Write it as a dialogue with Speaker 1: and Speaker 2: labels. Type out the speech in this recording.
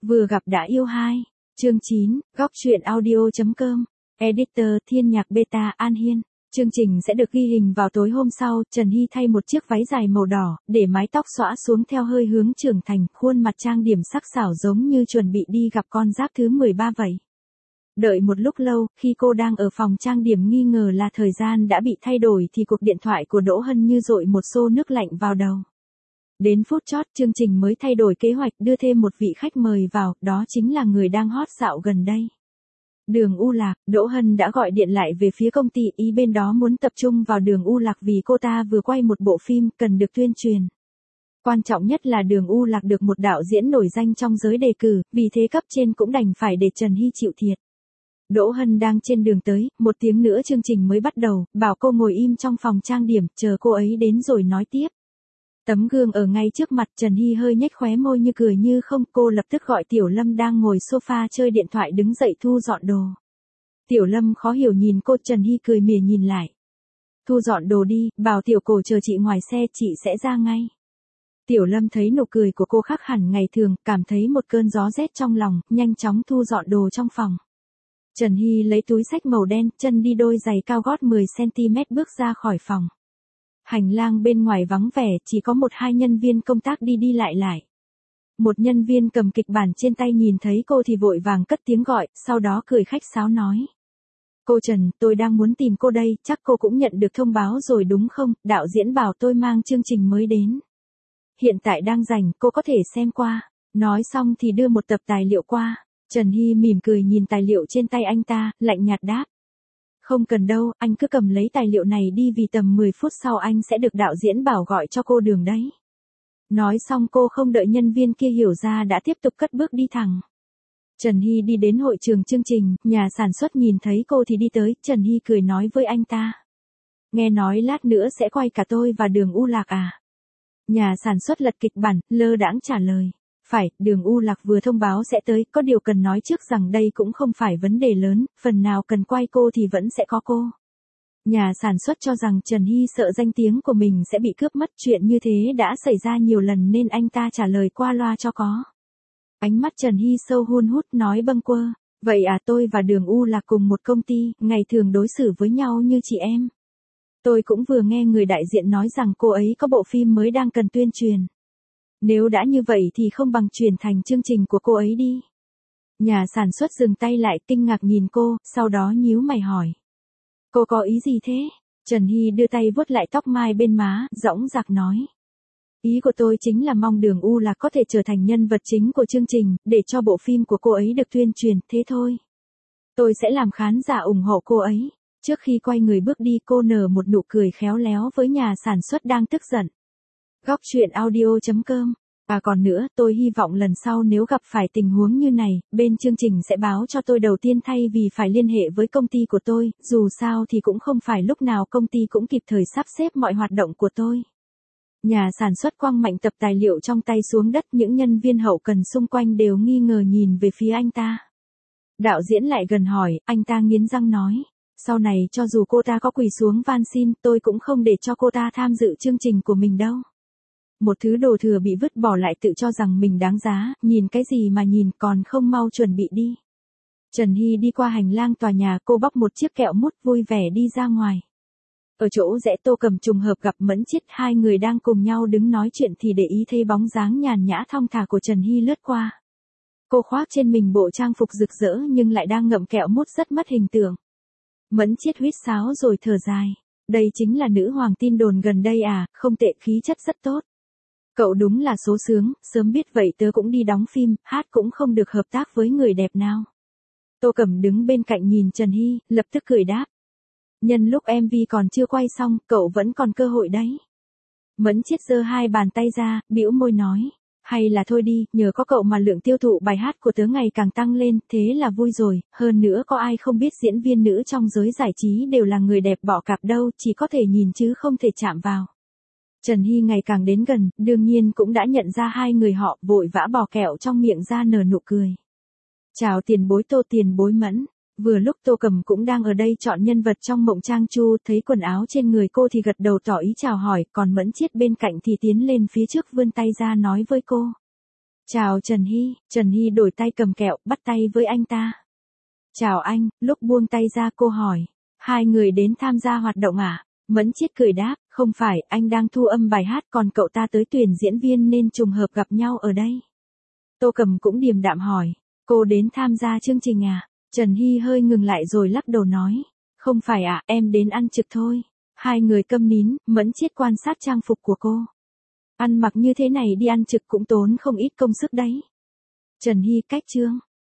Speaker 1: Vừa gặp đã yêu 2. Chương 9, góc truyện audio.com. Editor Thiên Nhạc Beta An Hiên. Chương trình sẽ được ghi hình vào tối hôm sau. Trần Hy thay một chiếc váy dài màu đỏ, để mái tóc xõa xuống theo hơi hướng trưởng thành, khuôn mặt trang điểm sắc sảo giống như chuẩn bị đi gặp con giáp thứ 13 vậy. Đợi một lúc lâu, khi cô đang ở phòng trang điểm nghi ngờ là thời gian đã bị thay đổi thì cuộc điện thoại của Đỗ Hân như dội một xô nước lạnh vào đầu. Đến phút chót chương trình mới thay đổi kế hoạch đưa thêm một vị khách mời vào, đó chính là người đang hot dạo gần đây. Đường U Lạc. Đỗ Hân đã gọi điện lại về phía công ty, ý bên đó muốn tập trung vào Đường U Lạc vì cô ta vừa quay một bộ phim cần được tuyên truyền. Quan trọng nhất là Đường U Lạc được một đạo diễn nổi danh trong giới đề cử, vì thế cấp trên cũng đành phải để Trần Hy chịu thiệt. Đỗ Hân đang trên đường tới, một tiếng nữa chương trình mới bắt đầu, bảo cô ngồi im trong phòng trang điểm, chờ cô ấy đến rồi nói tiếp. Tấm gương ở ngay trước mặt, Trần Hy hơi nhếch khóe môi như cười như không, cô lập tức gọi Tiểu Lâm đang ngồi sofa chơi điện thoại đứng dậy thu dọn đồ. Tiểu Lâm khó hiểu nhìn cô, Trần Hy cười mỉa nhìn lại. Thu dọn đồ đi, bảo Tiểu Cổ chờ chị ngoài xe, chị sẽ ra ngay. Tiểu Lâm thấy nụ cười của cô khác hẳn ngày thường, cảm thấy một cơn gió rét trong lòng, nhanh chóng thu dọn đồ trong phòng. Trần Hy lấy túi xách màu đen, chân đi đôi giày cao gót 10cm bước ra khỏi phòng. Hành lang bên ngoài vắng vẻ, chỉ có 1-2 nhân viên công tác đi đi lại lại. Một nhân viên cầm kịch bản trên tay nhìn thấy cô thì vội vàng cất tiếng gọi, sau đó cười khách sáo nói. Cô Trần, tôi đang muốn tìm cô đây, chắc cô cũng nhận được thông báo rồi đúng không, đạo diễn bảo tôi mang chương trình mới đến. Hiện tại đang rảnh, cô có thể xem qua. Nói xong thì đưa một tập tài liệu qua. Trần Hy mỉm cười nhìn tài liệu trên tay anh ta, lạnh nhạt đáp. Không cần đâu, anh cứ cầm lấy tài liệu này đi vì tầm 10 phút sau anh sẽ được đạo diễn bảo gọi cho cô Đường đấy. Nói xong cô không đợi nhân viên kia hiểu ra đã tiếp tục cất bước đi thẳng. Trần Hy đi đến hội trường chương trình, nhà sản xuất nhìn thấy cô thì đi tới, Trần Hy cười nói với anh ta. Nghe nói lát nữa sẽ quay cả tôi và Đường U Lạc à? Nhà sản xuất lật kịch bản, lơ đãng trả lời. Phải, Đường U Lạc vừa thông báo sẽ tới, có điều cần nói trước rằng đây cũng không phải vấn đề lớn, phần nào cần quay cô thì vẫn sẽ có cô. Nhà sản xuất cho rằng Trần Hy sợ danh tiếng của mình sẽ bị cướp mất, chuyện như thế đã xảy ra nhiều lần nên anh ta trả lời qua loa cho có. Ánh mắt Trần Hy sâu hun hút nói bâng quơ, vậy à, tôi và Đường U Lạc cùng một công ty, ngày thường đối xử với nhau như chị em. Tôi cũng vừa nghe người đại diện nói rằng cô ấy có bộ phim mới đang cần tuyên truyền. Nếu đã như vậy thì không bằng chuyển thành chương trình của cô ấy đi. Nhà sản xuất dừng tay lại kinh ngạc nhìn cô, sau đó nhíu mày hỏi. Cô có ý gì thế? Trần Hy đưa tay vuốt lại tóc mai bên má, dõng dạc nói. Ý của tôi chính là mong Đường U Lạc có thể trở thành nhân vật chính của chương trình, để cho bộ phim của cô ấy được tuyên truyền, thế thôi. Tôi sẽ làm khán giả ủng hộ cô ấy. Trước khi quay người bước đi cô nở một nụ cười khéo léo với nhà sản xuất đang tức giận. Góc truyện audio.com. À còn nữa, tôi hy vọng lần sau nếu gặp phải tình huống như này, bên chương trình sẽ báo cho tôi đầu tiên thay vì phải liên hệ với công ty của tôi, dù sao thì cũng không phải lúc nào công ty cũng kịp thời sắp xếp mọi hoạt động của tôi. Nhà sản xuất quăng mạnh tập tài liệu trong tay xuống đất, những nhân viên hậu cần xung quanh đều nghi ngờ nhìn về phía anh ta. Đạo diễn lại gần hỏi, anh ta nghiến răng nói. Sau này cho dù cô ta có quỳ xuống van xin, tôi cũng không để cho cô ta tham dự chương trình của mình đâu. Một thứ đồ thừa bị vứt bỏ lại tự cho rằng mình đáng giá, nhìn cái gì mà nhìn, còn không mau chuẩn bị đi. Trần Hy đi qua hành lang tòa nhà, cô bóc một chiếc kẹo mút vui vẻ đi ra ngoài. Ở chỗ rẽ Tô Cầm trùng hợp gặp Mẫn Chiết, hai người đang cùng nhau đứng nói chuyện thì để ý thấy bóng dáng nhàn nhã thong thả của Trần Hy lướt qua. Cô khoác trên mình bộ trang phục rực rỡ nhưng lại đang ngậm kẹo mút rất mất hình tượng. Mẫn Chiết huýt sáo rồi thở dài. Đây chính là nữ hoàng tin đồn gần đây à, không tệ, khí chất rất tốt. Cậu đúng là số sướng, sớm biết vậy tớ cũng đi đóng phim, hát cũng không được hợp tác với người đẹp nào. Tô Cẩm đứng bên cạnh nhìn Trần Hy, lập tức cười đáp. Nhân lúc MV còn chưa quay xong, cậu vẫn còn cơ hội đấy. Mẫn Chiết giơ hai bàn tay ra, bĩu môi nói. Hay là thôi đi, nhờ có cậu mà lượng tiêu thụ bài hát của tớ ngày càng tăng lên, thế là vui rồi, hơn nữa có ai không biết diễn viên nữ trong giới giải trí đều là người đẹp bỏ cạp đâu, chỉ có thể nhìn chứ không thể chạm vào. Trần Hy ngày càng đến gần, đương nhiên cũng đã nhận ra hai người họ, vội vã bỏ kẹo trong miệng ra nở nụ cười. Chào tiền bối Tô, tiền bối Mẫn. Vừa lúc Tô Cầm cũng đang ở đây chọn nhân vật trong Mộng Trang Chu, thấy quần áo trên người cô thì gật đầu tỏ ý chào hỏi, còn Mẫn Chiết bên cạnh thì tiến lên phía trước vươn tay ra nói với cô. Chào Trần Hy đổi tay cầm kẹo, bắt tay với anh ta. Chào anh, lúc buông tay ra cô hỏi. Hai người đến tham gia hoạt động à? Mẫn Chiết cười đáp, không phải, anh đang thu âm bài hát còn cậu ta tới tuyển diễn viên nên trùng hợp gặp nhau ở đây. Tô Cầm cũng điềm đạm hỏi, cô đến tham gia chương trình à? Trần Hy hơi ngừng lại rồi lắc đầu nói, không phải ạ, em đến ăn trực thôi. Hai người câm nín, Mẫn Chiết quan sát trang phục của cô. Ăn mặc như thế này đi ăn trực cũng tốn không ít công sức đấy. Trần Hy cách chương.